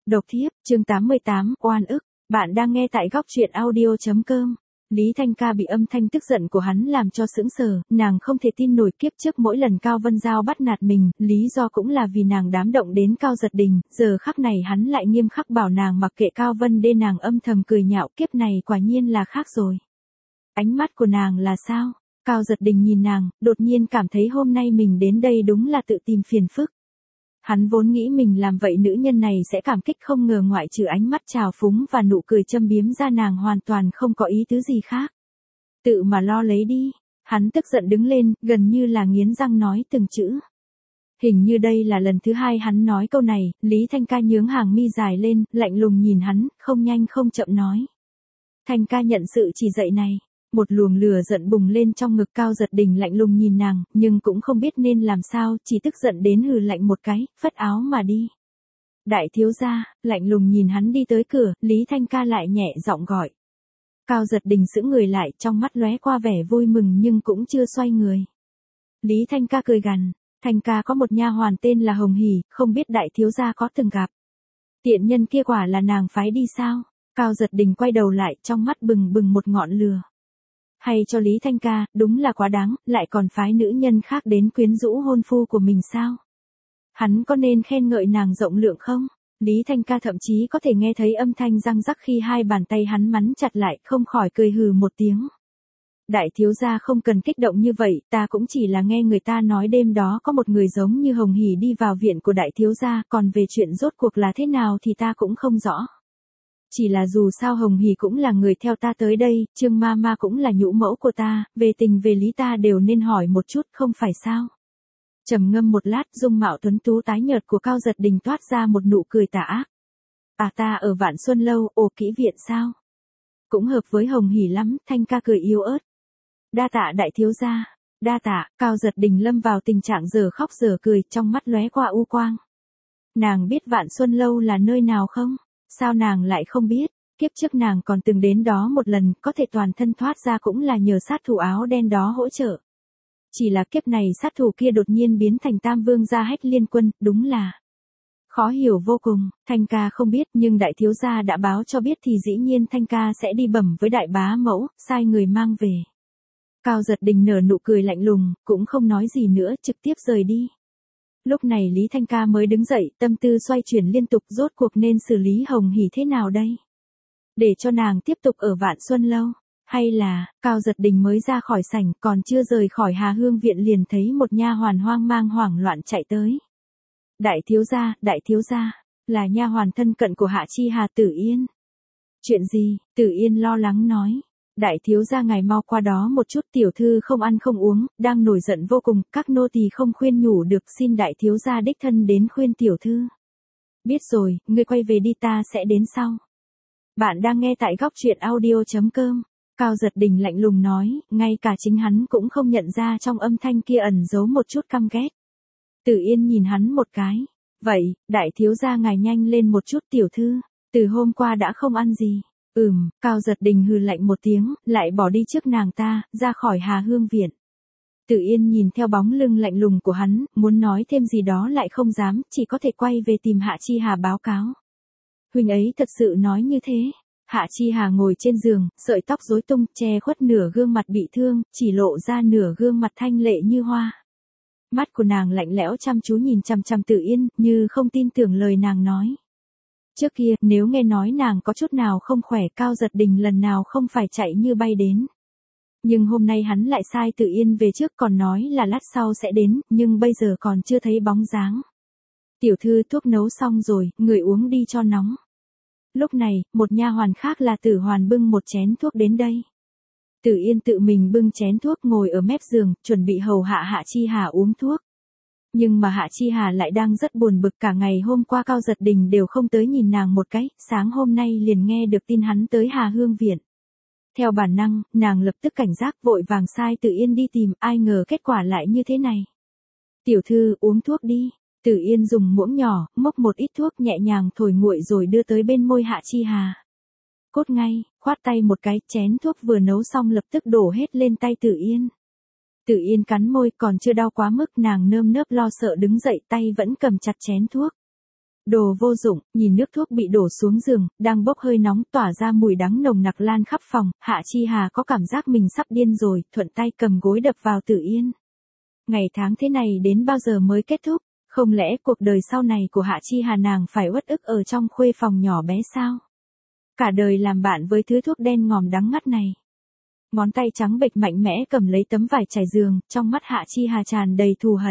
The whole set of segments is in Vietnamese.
Độc thiếp, chương 88, oan ức. Bạn đang nghe tại góc truyện audio.com. Lý Thanh Ca bị âm thanh tức giận của hắn làm cho sững sờ, nàng không thể tin nổi kiếp trước mỗi lần Cao Vân Giao bắt nạt mình, lý do cũng là vì nàng đám động đến Cao Giật Đình, giờ khắc này hắn lại nghiêm khắc bảo nàng mặc kệ Cao Vân Đê, nàng âm thầm cười nhạo, kiếp này quả nhiên là khác rồi. Ánh mắt của nàng là sao? Cao Giật Đình nhìn nàng, đột nhiên cảm thấy hôm nay mình đến đây đúng là tự tìm phiền phức. Hắn vốn nghĩ mình làm vậy nữ nhân này sẽ cảm kích, không ngờ ngoại trừ ánh mắt trào phúng và nụ cười châm biếm ra nàng hoàn toàn không có ý tứ gì khác. Tự mà lo lấy đi. Hắn tức giận đứng lên, gần như là nghiến răng nói từng chữ. Hình như đây là lần thứ hai hắn nói câu này, Lý Thanh Ca nhướng hàng mi dài lên, lạnh lùng nhìn hắn, không nhanh không chậm nói. Thanh Ca nhận sự chỉ dạy này. Một luồng lửa giận bùng lên trong ngực. Cao Giật Đình lạnh lùng nhìn nàng, nhưng cũng không biết nên làm sao, chỉ tức giận đến hừ lạnh một cái, phất áo mà đi. Đại thiếu gia, lạnh lùng nhìn hắn đi tới cửa, Lý Thanh Ca lại nhẹ giọng gọi. Cao Giật Đình sững người lại, trong mắt lóe qua vẻ vui mừng nhưng cũng chưa xoay người. Lý Thanh Ca cười gằn, Thanh Ca có một nha hoàn tên là Hồng Hỉ, không biết đại thiếu gia có từng gặp. Tiện nhân kia quả là nàng phái đi sao? Cao Giật Đình quay đầu lại, trong mắt bừng bừng một ngọn lửa. Hay cho Lý Thanh Ca, đúng là quá đáng, lại còn phái nữ nhân khác đến quyến rũ hôn phu của mình sao? Hắn có nên khen ngợi nàng rộng lượng không? Lý Thanh Ca thậm chí có thể nghe thấy âm thanh răng rắc khi hai bàn tay hắn mắn chặt lại, không khỏi cười hừ một tiếng. Đại thiếu gia không cần kích động như vậy, ta cũng chỉ là nghe người ta nói đêm đó có một người giống như Hồng Hỉ đi vào viện của đại thiếu gia, còn về chuyện rốt cuộc là thế nào thì ta cũng không rõ. Chỉ là dù sao Hồng Hỉ cũng là người theo ta tới đây, Trương Mama cũng là nhũ mẫu của ta, về tình về lý ta đều nên hỏi một chút, không phải sao? Trầm ngâm một lát, dung mạo tuấn tú tái nhợt của Cao Giật Đình toát ra một nụ cười tà ác. À, ta ở Vạn Xuân Lâu, ồ kỹ viện sao? Cũng hợp với Hồng Hỉ lắm. Thanh Ca cười yếu ớt. Đa tạ đại thiếu gia. Đa tạ. Cao Giật Đình lâm vào tình trạng giờ khóc giờ cười, trong mắt lóe qua u quang. Nàng biết Vạn Xuân Lâu là nơi nào không? Sao nàng lại không biết? Kiếp trước nàng còn từng đến đó một lần, có thể toàn thân thoát ra cũng là nhờ sát thủ áo đen đó hỗ trợ. Chỉ là kiếp này sát thủ kia đột nhiên biến thành Tam Vương gia Hách Liên Quân, đúng là khó hiểu vô cùng. Thanh Ca không biết, nhưng đại thiếu gia đã báo cho biết thì dĩ nhiên Thanh Ca sẽ đi bẩm với đại bá mẫu, sai người mang về. Cao Giật Đình nở nụ cười lạnh lùng, cũng không nói gì nữa, trực tiếp rời đi. Lúc này Lý Thanh Ca mới đứng dậy, tâm tư xoay chuyển liên tục, rốt cuộc nên xử lý Hồng Hỉ thế nào đây? Để cho nàng tiếp tục ở Vạn Xuân Lâu, hay là, Cao Giật Đình mới ra khỏi sảnh, còn chưa rời khỏi Hà Hương viện liền thấy một nha hoàn hoang mang hoảng loạn chạy tới. Đại thiếu gia, là nha hoàn thân cận của Hạ Chi Hà. Tử Yên. Chuyện gì? Tử Yên lo lắng nói. Đại thiếu gia ngài mau qua đó một chút, tiểu thư không ăn không uống, đang nổi giận vô cùng, các nô tỳ không khuyên nhủ được, xin đại thiếu gia đích thân đến khuyên tiểu thư. Biết rồi, ngươi quay về đi, ta sẽ đến sau. Bạn đang nghe tại góc truyện audio.com. Cao Giật Đình lạnh lùng nói, ngay cả chính hắn cũng không nhận ra trong âm thanh kia ẩn giấu một chút căm ghét. Tử Yên nhìn hắn một cái. Vậy, đại thiếu gia ngài nhanh lên một chút, tiểu thư. Từ hôm qua đã không ăn gì. Cao Giật Đình hừ lạnh một tiếng, lại bỏ đi trước nàng ta, ra khỏi Hà Hương viện. Tử Yên nhìn theo bóng lưng lạnh lùng của hắn, muốn nói thêm gì đó lại không dám, chỉ có thể quay về tìm Hạ Chi Hà báo cáo. Huynh ấy thật sự nói như thế. Hạ Chi Hà ngồi trên giường, sợi tóc rối tung, che khuất nửa gương mặt bị thương, chỉ lộ ra nửa gương mặt thanh lệ như hoa. Mắt của nàng lạnh lẽo chăm chú nhìn chằm chằm Tử Yên, như không tin tưởng lời nàng nói. Trước kia, nếu nghe nói nàng có chút nào không khỏe, Cao Giật Đình lần nào không phải chạy như bay đến. Nhưng hôm nay hắn lại sai Tử Yên về trước, còn nói là lát sau sẽ đến, nhưng bây giờ còn chưa thấy bóng dáng. Tiểu thư, thuốc nấu xong rồi, người uống đi cho nóng. Lúc này, một nha hoàn khác là Tử Hoàn bưng một chén thuốc đến đây. Tử Yên tự mình bưng chén thuốc ngồi ở mép giường, chuẩn bị hầu hạ Hạ Chi Hà uống thuốc. Nhưng mà Hạ Chi Hà lại đang rất buồn bực, cả ngày hôm qua Cao Giật Đình đều không tới nhìn nàng một cái, sáng hôm nay liền nghe được tin hắn tới Hà Hương viện. Theo bản năng, nàng lập tức cảnh giác, vội vàng sai Tử Yên đi tìm, ai ngờ kết quả lại như thế này. Tiểu thư, uống thuốc đi. Tử Yên dùng muỗng nhỏ, múc một ít thuốc nhẹ nhàng thổi nguội rồi đưa tới bên môi Hạ Chi Hà. Cốt ngay, khoát tay một cái, chén thuốc vừa nấu xong lập tức đổ hết lên tay Tử Yên. Tử Yên cắn môi, còn chưa đau quá mức, nàng nơm nớp lo sợ đứng dậy, tay vẫn cầm chặt chén thuốc. Đồ vô dụng, nhìn nước thuốc bị đổ xuống giường, đang bốc hơi nóng tỏa ra mùi đắng nồng nặc lan khắp phòng, Hạ Chi Hà có cảm giác mình sắp điên rồi, thuận tay cầm gối đập vào Tử Yên. Ngày tháng thế này đến bao giờ mới kết thúc? Không lẽ cuộc đời sau này của Hạ Chi Hà nàng phải uất ức ở trong khuê phòng nhỏ bé sao? Cả đời làm bạn với thứ thuốc đen ngòm đắng ngắt này. Ngón tay trắng bệch mạnh mẽ cầm lấy tấm vải trải giường, trong mắt Hạ Chi Hà tràn đầy thù hận.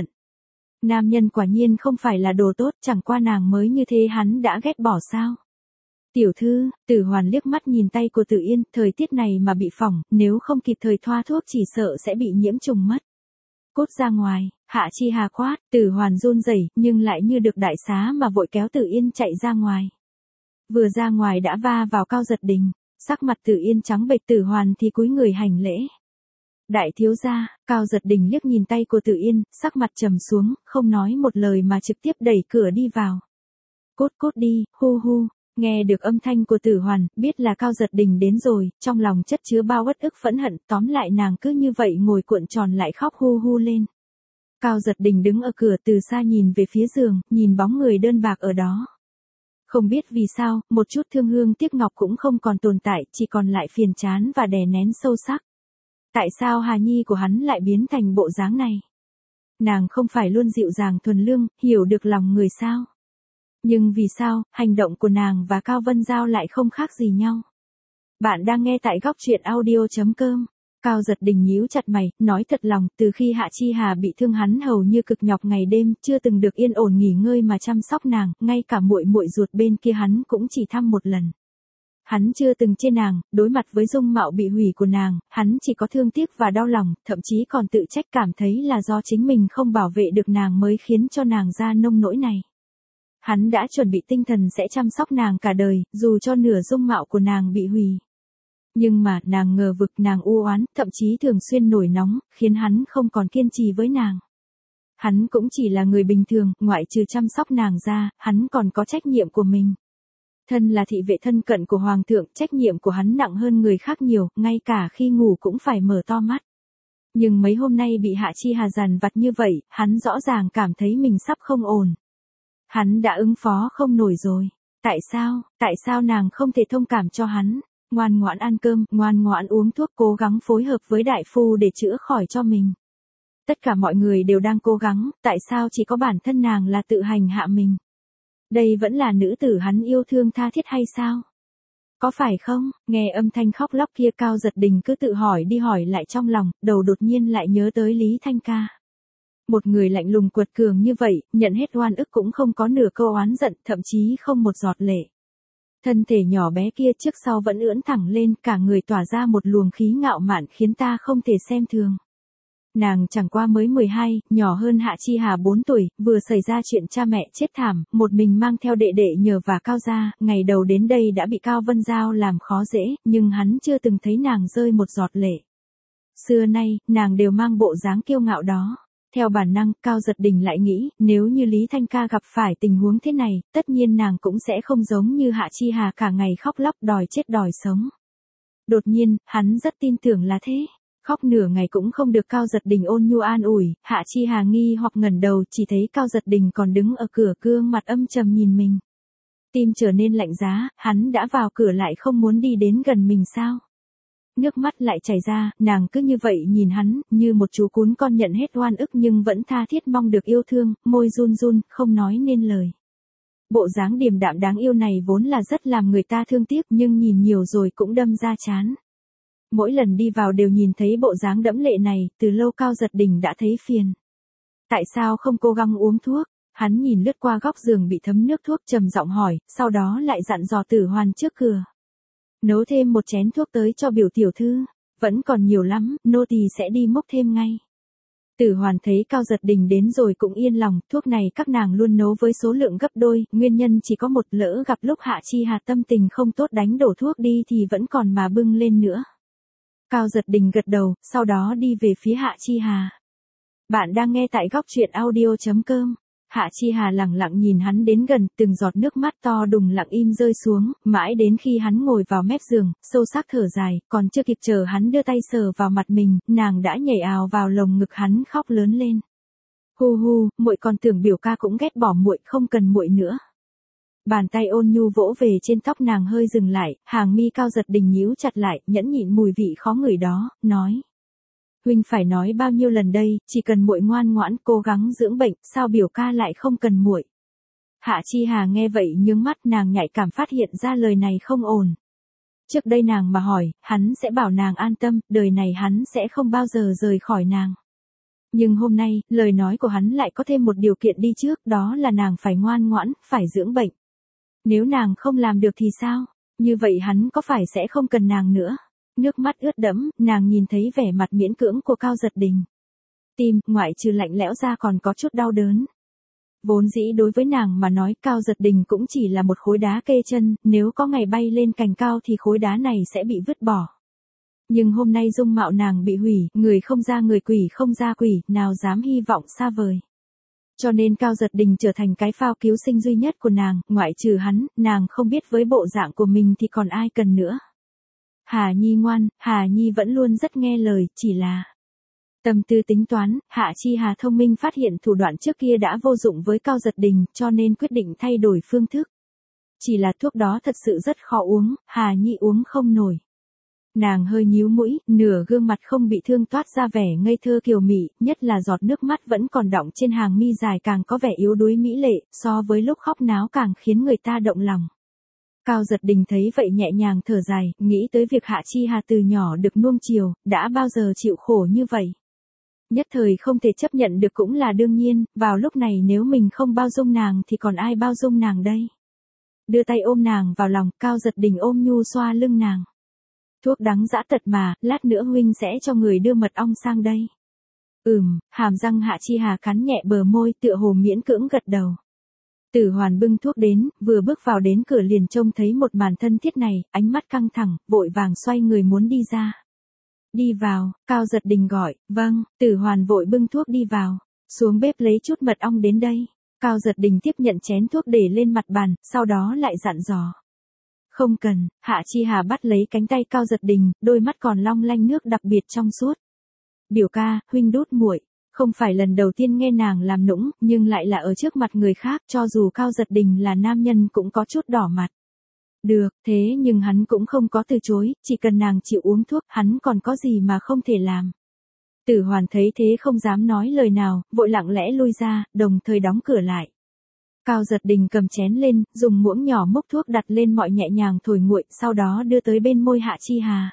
Nam nhân quả nhiên không phải là đồ tốt, chẳng qua nàng mới như thế hắn đã ghét bỏ sao? Tiểu thư, Tử Hoàn liếc mắt nhìn tay của Tử Yên, thời tiết này mà bị phỏng, nếu không kịp thời thoa thuốc chỉ sợ sẽ bị nhiễm trùng mất. Cút ra ngoài, Hạ Chi Hà quát, Tử Hoàn run rẩy nhưng lại như được đại xá mà vội kéo Tử Yên chạy ra ngoài. Vừa ra ngoài đã va vào Cao Giật Đình, sắc mặt Tử Yên trắng bệch, Tử Hoàn thì cúi người hành lễ. Đại thiếu gia, Cao Giật Đình liếc nhìn tay của Tử Yên, sắc mặt trầm xuống, không nói một lời mà trực tiếp đẩy cửa đi vào. Cút cút đi, hu hu, nghe được âm thanh của Tử Hoàn, biết là Cao Giật Đình đến rồi, trong lòng chất chứa bao uất ức phẫn hận, tóm lại nàng cứ như vậy ngồi cuộn tròn lại khóc hu hu lên. Cao Giật Đình đứng ở cửa từ xa nhìn về phía giường, nhìn bóng người đơn bạc ở đó. Không biết vì sao, một chút thương hương tiếc ngọc cũng không còn tồn tại, chỉ còn lại phiền chán và đè nén sâu sắc. Tại sao Hà Nhi của hắn lại biến thành bộ dáng này? Nàng không phải luôn dịu dàng thuần lương, hiểu được lòng người sao? Nhưng vì sao, hành động của nàng và Cao Vân Giao lại không khác gì nhau? Bạn đang nghe tại góc truyện audio.com. Cao Giật Đình nhíu chặt mày, nói thật lòng, từ khi Hạ Chi Hà bị thương hắn hầu như cực nhọc ngày đêm, chưa từng được yên ổn nghỉ ngơi mà chăm sóc nàng, ngay cả muội muội ruột bên kia hắn cũng chỉ thăm một lần. Hắn chưa từng chê nàng, đối mặt với dung mạo bị hủy của nàng, hắn chỉ có thương tiếc và đau lòng, thậm chí còn tự trách, cảm thấy là do chính mình không bảo vệ được nàng mới khiến cho nàng ra nông nỗi này. Hắn đã chuẩn bị tinh thần sẽ chăm sóc nàng cả đời, dù cho nửa dung mạo của nàng bị hủy. Nhưng mà, nàng ngờ vực, nàng u oán, thậm chí thường xuyên nổi nóng, khiến hắn không còn kiên trì với nàng. Hắn cũng chỉ là người bình thường, ngoại trừ chăm sóc nàng ra, hắn còn có trách nhiệm của mình. Thân là thị vệ thân cận của Hoàng thượng, trách nhiệm của hắn nặng hơn người khác nhiều, ngay cả khi ngủ cũng phải mở to mắt. Nhưng mấy hôm nay bị Hạ Chi Hà dằn vặt như vậy, hắn rõ ràng cảm thấy mình sắp không ổn. Hắn đã ứng phó không nổi rồi. Tại sao nàng không thể thông cảm cho hắn? Ngoan ngoãn ăn cơm, ngoan ngoãn uống thuốc, cố gắng phối hợp với đại phu để chữa khỏi cho mình. Tất cả mọi người đều đang cố gắng, tại sao chỉ có bản thân nàng là tự hành hạ mình? Đây vẫn là nữ tử hắn yêu thương tha thiết hay sao? Có phải không? Nghe âm thanh khóc lóc kia, Cao Giật Đình cứ tự hỏi đi hỏi lại trong lòng, đầu đột nhiên lại nhớ tới Lý Thanh Ca. Một người lạnh lùng quật cường như vậy, nhận hết oan ức cũng không có nửa câu oán giận, thậm chí không một giọt lệ. Thân thể nhỏ bé kia trước sau vẫn ưỡn thẳng lên, cả người tỏa ra một luồng khí ngạo mạn khiến ta không thể xem thường. Nàng chẳng qua mới 12, nhỏ hơn Hạ Chi Hà 4 tuổi, vừa xảy ra chuyện cha mẹ chết thảm, một mình mang theo đệ đệ nhờ và Cao gia, ngày đầu đến đây đã bị Cao Vân Giao làm khó dễ, nhưng hắn chưa từng thấy nàng rơi một giọt lệ. Xưa nay, nàng đều mang bộ dáng kiêu ngạo đó. Theo bản năng, Cao Giật Đình lại nghĩ, nếu như Lý Thanh Ca gặp phải tình huống thế này, tất nhiên nàng cũng sẽ không giống như Hạ Chi Hà cả ngày khóc lóc đòi chết đòi sống. Đột nhiên, hắn rất tin tưởng là thế. Khóc nửa ngày cũng không được Cao Giật Đình ôn nhu an ủi, Hạ Chi Hà nghi hoặc ngẩng đầu chỉ thấy Cao Giật Đình còn đứng ở cửa, gương mặt âm trầm nhìn mình. Tim trở nên lạnh giá, hắn đã vào cửa lại không muốn đi đến gần mình sao? Nước mắt lại chảy ra, nàng cứ như vậy nhìn hắn, như một chú cún con nhận hết oan ức nhưng vẫn tha thiết mong được yêu thương, môi run run, không nói nên lời. Bộ dáng điềm đạm đáng yêu này vốn là rất làm người ta thương tiếc nhưng nhìn nhiều rồi cũng đâm ra chán. Mỗi lần đi vào đều nhìn thấy bộ dáng đẫm lệ này, từ lâu Cao Giật Đình đã thấy phiền. Tại sao không cố gắng uống thuốc? Hắn nhìn lướt qua góc giường bị thấm nước thuốc trầm giọng hỏi, sau đó lại dặn dò Tử Hoàn trước cửa. Nấu thêm một chén thuốc tới cho biểu tiểu thư, vẫn còn nhiều lắm, nô tỳ sẽ đi múc thêm ngay. Tử Hoàn thấy Cao Giật Đình đến rồi cũng yên lòng, thuốc này các nàng luôn nấu với số lượng gấp đôi, nguyên nhân chỉ có một, lỡ gặp lúc Hạ Chi Hà tâm tình không tốt đánh đổ thuốc đi thì vẫn còn mà bưng lên nữa. Cao Giật Đình gật đầu, sau đó đi về phía Hạ Chi Hà. Bạn đang nghe tại góc truyện audio.com. Hạ Chi Hà lẳng lặng nhìn hắn đến gần, từng giọt nước mắt to đùng lặng im rơi xuống, mãi đến khi hắn ngồi vào mép giường, sâu sắc thở dài, còn chưa kịp chờ hắn đưa tay sờ vào mặt mình, nàng đã nhảy ào vào lồng ngực hắn khóc lớn lên. Hu hu, muội còn tưởng biểu ca cũng ghét bỏ muội, không cần muội nữa. Bàn tay ôn nhu vỗ về trên tóc nàng hơi dừng lại, hàng mi Cao Giật Đình nhíu chặt lại, nhẫn nhịn mùi vị khó ngửi đó, nói. Huynh phải nói bao nhiêu lần đây, chỉ cần muội ngoan ngoãn cố gắng dưỡng bệnh, sao biểu ca lại không cần muội? Hạ Chi Hà nghe vậy nhướng mắt, nàng nhạy cảm phát hiện ra lời này không ổn. Trước đây nàng mà hỏi, hắn sẽ bảo nàng an tâm, đời này hắn sẽ không bao giờ rời khỏi nàng. Nhưng hôm nay, lời nói của hắn lại có thêm một điều kiện đi trước, đó là nàng phải ngoan ngoãn, phải dưỡng bệnh. Nếu nàng không làm được thì sao? Như vậy hắn có phải sẽ không cần nàng nữa? Nước mắt ướt đẫm, nàng nhìn thấy vẻ mặt miễn cưỡng của Cao Giật Đình. Tim, ngoại trừ lạnh lẽo ra còn có chút đau đớn. Vốn dĩ đối với nàng mà nói Cao Giật Đình cũng chỉ là một khối đá kê chân, nếu có ngày bay lên cành cao thì khối đá này sẽ bị vứt bỏ. Nhưng hôm nay dung mạo nàng bị hủy, người không ra người, quỷ không ra quỷ, nào dám hy vọng xa vời. Cho nên Cao Giật Đình trở thành cái phao cứu sinh duy nhất của nàng, ngoại trừ hắn, nàng không biết với bộ dạng của mình thì còn ai cần nữa. Hà Nhi ngoan, Hà Nhi vẫn luôn rất nghe lời, chỉ là... Tâm tư tính toán, Hạ Chi Hà thông minh phát hiện thủ đoạn trước kia đã vô dụng với Cao Giật Đình, cho nên quyết định thay đổi phương thức. Chỉ là thuốc đó thật sự rất khó uống, Hà Nhi uống không nổi. Nàng hơi nhíu mũi, nửa gương mặt không bị thương toát ra vẻ ngây thơ kiều mị, nhất là giọt nước mắt vẫn còn đọng trên hàng mi dài càng có vẻ yếu đuối mỹ lệ, so với lúc khóc náo càng khiến người ta động lòng. Cao Giật Đình thấy vậy nhẹ nhàng thở dài, nghĩ tới việc Hạ Chi Hà từ nhỏ được nuông chiều, đã bao giờ chịu khổ như vậy. Nhất thời không thể chấp nhận được cũng là đương nhiên, vào lúc này nếu mình không bao dung nàng thì còn ai bao dung nàng đây. Đưa tay ôm nàng vào lòng, Cao Giật Đình ôm nhu xoa lưng nàng. Thuốc đắng dã tật mà, lát nữa huynh sẽ cho người đưa mật ong sang đây. Hàm răng Hạ Chi Hà cắn nhẹ bờ môi tựa hồ miễn cưỡng gật đầu. Tử Hoàn bưng thuốc đến, vừa bước vào đến cửa liền trông thấy một màn thân thiết này, ánh mắt căng thẳng, vội vàng xoay người muốn đi ra. Đi vào, Cao Giật Đình gọi, vâng, Tử Hoàn vội bưng thuốc đi vào, xuống bếp lấy chút mật ong đến đây. Cao Giật Đình tiếp nhận chén thuốc để lên mặt bàn, sau đó lại dặn dò. Không cần, Hạ Chi Hà bắt lấy cánh tay Cao Giật Đình, đôi mắt còn long lanh nước đặc biệt trong suốt. Biểu ca, huynh đút muội. Không phải lần đầu tiên nghe nàng làm nũng, nhưng lại là ở trước mặt người khác, cho dù Cao Giật Đình là nam nhân cũng có chút đỏ mặt. Được, thế nhưng hắn cũng không có từ chối, chỉ cần nàng chịu uống thuốc, hắn còn có gì mà không thể làm. Tử Hoàn thấy thế không dám nói lời nào, vội lặng lẽ lui ra, đồng thời đóng cửa lại. Cao Giật Đình cầm chén lên, dùng muỗng nhỏ múc thuốc đặt lên mọi nhẹ nhàng thổi nguội, sau đó đưa tới bên môi Hạ Chi Hà.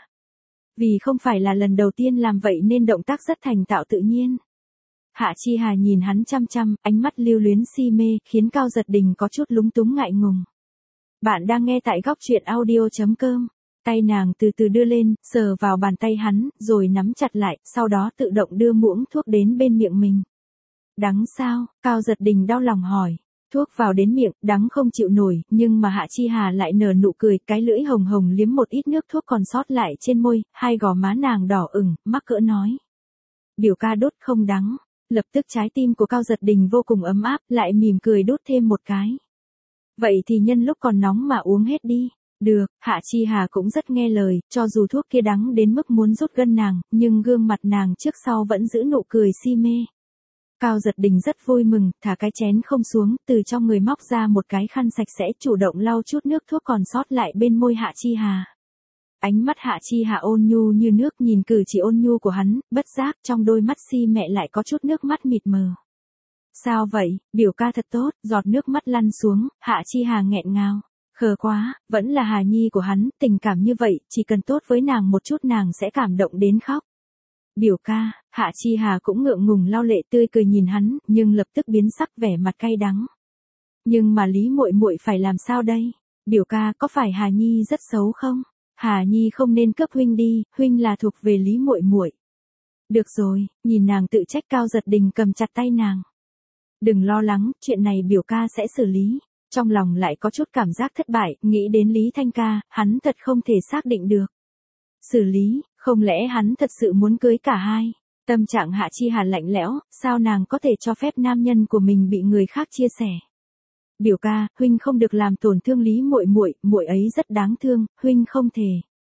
Vì không phải là lần đầu tiên làm vậy nên động tác rất thành thạo tự nhiên. Hạ Chi Hà nhìn hắn chăm chăm, ánh mắt lưu luyến si mê, khiến Cao Giật Đình có chút lúng túng ngại ngùng. Bạn đang nghe tại góc truyện audio.com. Tay nàng từ từ đưa lên, sờ vào bàn tay hắn, rồi nắm chặt lại, sau đó tự động đưa muỗng thuốc đến bên miệng mình. Đắng sao? Cao Giật Đình đau lòng hỏi. Thuốc vào đến miệng, đắng không chịu nổi, nhưng mà Hạ Chi Hà lại nở nụ cười, cái lưỡi hồng hồng liếm một ít nước thuốc còn sót lại trên môi, hai gò má nàng đỏ ửng, mắc cỡ nói. Biểu ca đốt không đắng. Lập tức trái tim của Cao Giật Đình vô cùng ấm áp, lại mỉm cười đốt thêm một cái. Vậy thì nhân lúc còn nóng mà uống hết đi. Được, Hạ Chi Hà cũng rất nghe lời, cho dù thuốc kia đắng đến mức muốn rút gân nàng, nhưng gương mặt nàng trước sau vẫn giữ nụ cười si mê. Cao Giật Đình rất vui mừng, thả cái chén không xuống, từ trong người móc ra một cái khăn sạch sẽ chủ động lau chút nước thuốc còn sót lại bên môi Hạ Chi Hà. Ánh mắt Hạ Chi Hà ôn nhu như nước, nhìn cử chỉ ôn nhu của hắn, bất giác trong đôi mắt si mẹ lại có chút nước mắt mịt mờ. Sao vậy, biểu ca thật tốt, giọt nước mắt lăn xuống, Hạ Chi Hà nghẹn ngào. Khờ quá, vẫn là Hà Nhi của hắn, tình cảm như vậy, chỉ cần tốt với nàng một chút nàng sẽ cảm động đến khóc. Biểu ca, Hạ Chi Hà cũng ngượng ngùng lau lệ tươi cười nhìn hắn, nhưng lập tức biến sắc vẻ mặt cay đắng. Nhưng mà Lý muội muội phải làm sao đây? Biểu ca, có phải Hà Nhi rất xấu không? Hà Nhi không nên cướp huynh đi, huynh là thuộc về Lý muội muội. Được rồi, nhìn nàng tự trách. Cao Giật Đình cầm chặt tay nàng. Đừng lo lắng, chuyện này biểu ca sẽ xử lý. Trong lòng lại có chút cảm giác thất bại, nghĩ đến Lý Thanh ca, hắn thật không thể xác định được. Xử lý, không lẽ hắn thật sự muốn cưới cả hai? Tâm trạng Hạ Chi Hà lạnh lẽo, sao nàng có thể cho phép nam nhân của mình bị người khác chia sẻ? Biểu ca, huynh không được làm tổn thương Lý muội muội, muội ấy rất đáng thương, huynh không thể.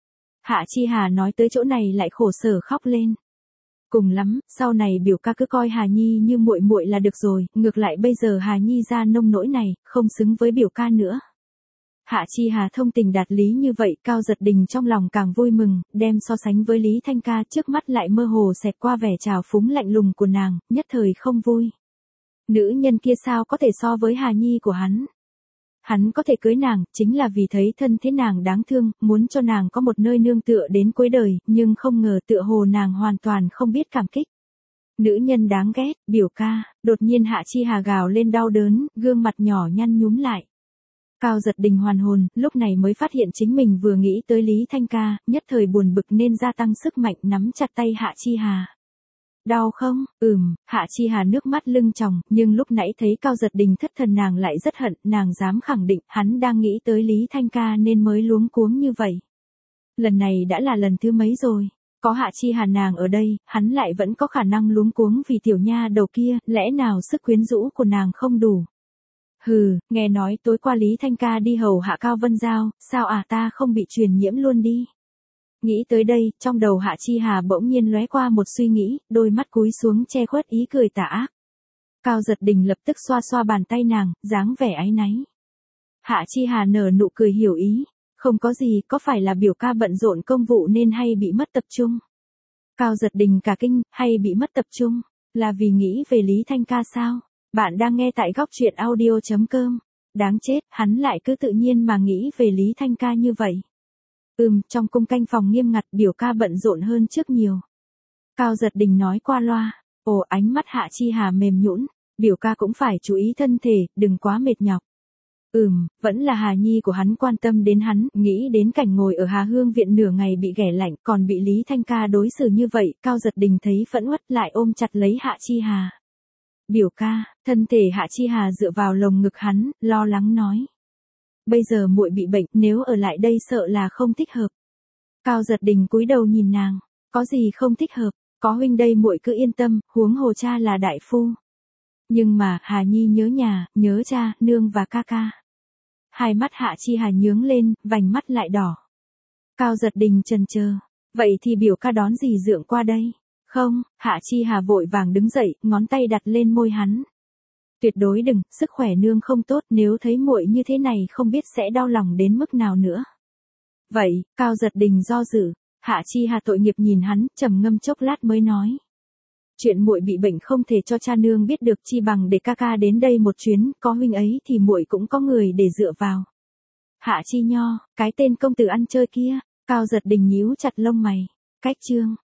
Hạ Chi Hà nói tới chỗ này lại khổ sở khóc lên. Cùng lắm, sau này biểu ca cứ coi Hà Nhi như muội muội là được rồi, ngược lại bây giờ Hà Nhi ra nông nỗi này, không xứng với biểu ca nữa. Hạ Chi Hà thông tình đạt lý như vậy, Cao Giật Đình trong lòng càng vui mừng, đem so sánh với Lý Thanh Ca, trước mắt lại mơ hồ xẹt qua vẻ trào phúng lạnh lùng của nàng, nhất thời không vui. Nữ nhân kia sao có thể so với Hà Nhi của hắn? Hắn có thể cưới nàng, chính là vì thấy thân thế nàng đáng thương, muốn cho nàng có một nơi nương tựa đến cuối đời, nhưng không ngờ tựa hồ nàng hoàn toàn không biết cảm kích. Nữ nhân đáng ghét, biểu ca, đột nhiên Hạ Chi Hà gào lên đau đớn, gương mặt nhỏ nhăn nhúm lại. Cao Giật Đình hoàn hồn, lúc này mới phát hiện chính mình vừa nghĩ tới Lý Thanh Ca, nhất thời buồn bực nên gia tăng sức mạnh nắm chặt tay Hạ Chi Hà. Đau không? Hạ Chi Hà nước mắt lưng tròng, nhưng lúc nãy thấy Cao Giật Đình thất thần nàng lại rất hận, nàng dám khẳng định hắn đang nghĩ tới Lý Thanh Ca nên mới luống cuống như vậy. Lần này đã là lần thứ mấy rồi, có Hạ Chi Hà nàng ở đây, hắn lại vẫn có khả năng luống cuống vì tiểu nha đầu kia, lẽ nào sức quyến rũ của nàng không đủ. Hừ, nghe nói tối qua Lý Thanh Ca đi hầu hạ Cao Vân Giao, sao ta không bị truyền nhiễm luôn đi. Nghĩ tới đây, trong đầu Hạ Chi Hà bỗng nhiên lóe qua một suy nghĩ, đôi mắt cúi xuống che khuất ý cười tà ác. Cao Giật Đình lập tức xoa xoa bàn tay nàng, dáng vẻ áy náy. Hạ Chi Hà nở nụ cười hiểu ý, không có gì, có phải là biểu ca bận rộn công vụ nên hay bị mất tập trung. Cao Giật Đình cả kinh, hay bị mất tập trung, là vì nghĩ về Lý Thanh Ca sao? Bạn đang nghe tại góc truyện audio.com. Đáng chết, hắn lại cứ tự nhiên mà nghĩ về Lý Thanh Ca như vậy. Trong cung canh phòng nghiêm ngặt, biểu ca bận rộn hơn trước nhiều. Cao Giật Đình nói qua loa. Ánh mắt Hạ Chi Hà mềm nhũn, biểu ca cũng phải chú ý thân thể, đừng quá mệt nhọc. Vẫn là Hà Nhi của hắn quan tâm đến hắn, nghĩ đến cảnh ngồi ở Hà Hương viện nửa ngày bị ghẻ lạnh, còn bị Lý Thanh Ca đối xử như vậy, Cao Giật Đình thấy phẫn uất lại ôm chặt lấy Hạ Chi Hà. Biểu ca, thân thể Hạ Chi Hà dựa vào lồng ngực hắn, lo lắng nói. Bây giờ muội bị bệnh, nếu ở lại đây sợ là không thích hợp. Cao Giật Đình cúi đầu nhìn nàng, có gì không thích hợp, có huynh đây muội cứ yên tâm, huống hồ cha là đại phu. Nhưng mà, Hà Nhi nhớ nhà, nhớ cha, nương và ca ca. Hai mắt Hạ Chi Hà nhướng lên, vành mắt lại đỏ. Cao Giật Đình chần chờ, vậy thì biểu ca đón gì dượng qua đây? Không, Hạ Chi Hà vội vàng đứng dậy, ngón tay đặt lên môi hắn. Tuyệt đối đừng, sức khỏe nương không tốt, nếu thấy muội như thế này không biết sẽ đau lòng đến mức nào nữa. Vậy, Cao Giật Đình do dự, Hạ Chi Hà tội nghiệp nhìn hắn, trầm ngâm chốc lát mới nói. Chuyện muội bị bệnh không thể cho cha nương biết được, chi bằng để ca ca đến đây một chuyến, có huynh ấy thì muội cũng có người để dựa vào. Hạ Chi Nho, cái tên công tử ăn chơi kia, Cao Giật Đình nhíu chặt lông mày. Cách chương